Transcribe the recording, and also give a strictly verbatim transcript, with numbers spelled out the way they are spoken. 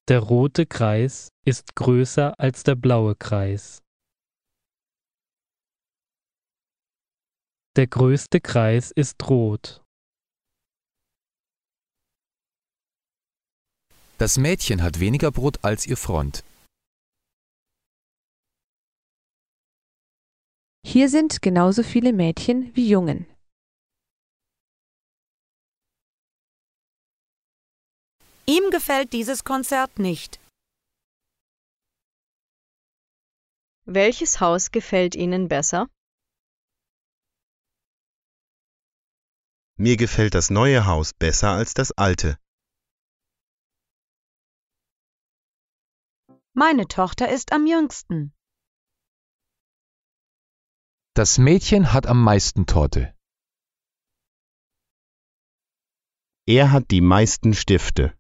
Der rote Kreis ist größer als der blaue Kreis. Der größte Kreis ist rot. Das Mädchen hat weniger Brot als ihr Freund. Hier sind genauso viele Mädchen wie Jungen. Ihm gefällt dieses Konzert nicht. Welches Haus gefällt Ihnen besser? Mir gefällt das neue Haus besser als das alte. Meine Tochter ist am jüngsten. Das Mädchen hat am meisten Torte. Er hat die meisten Stifte.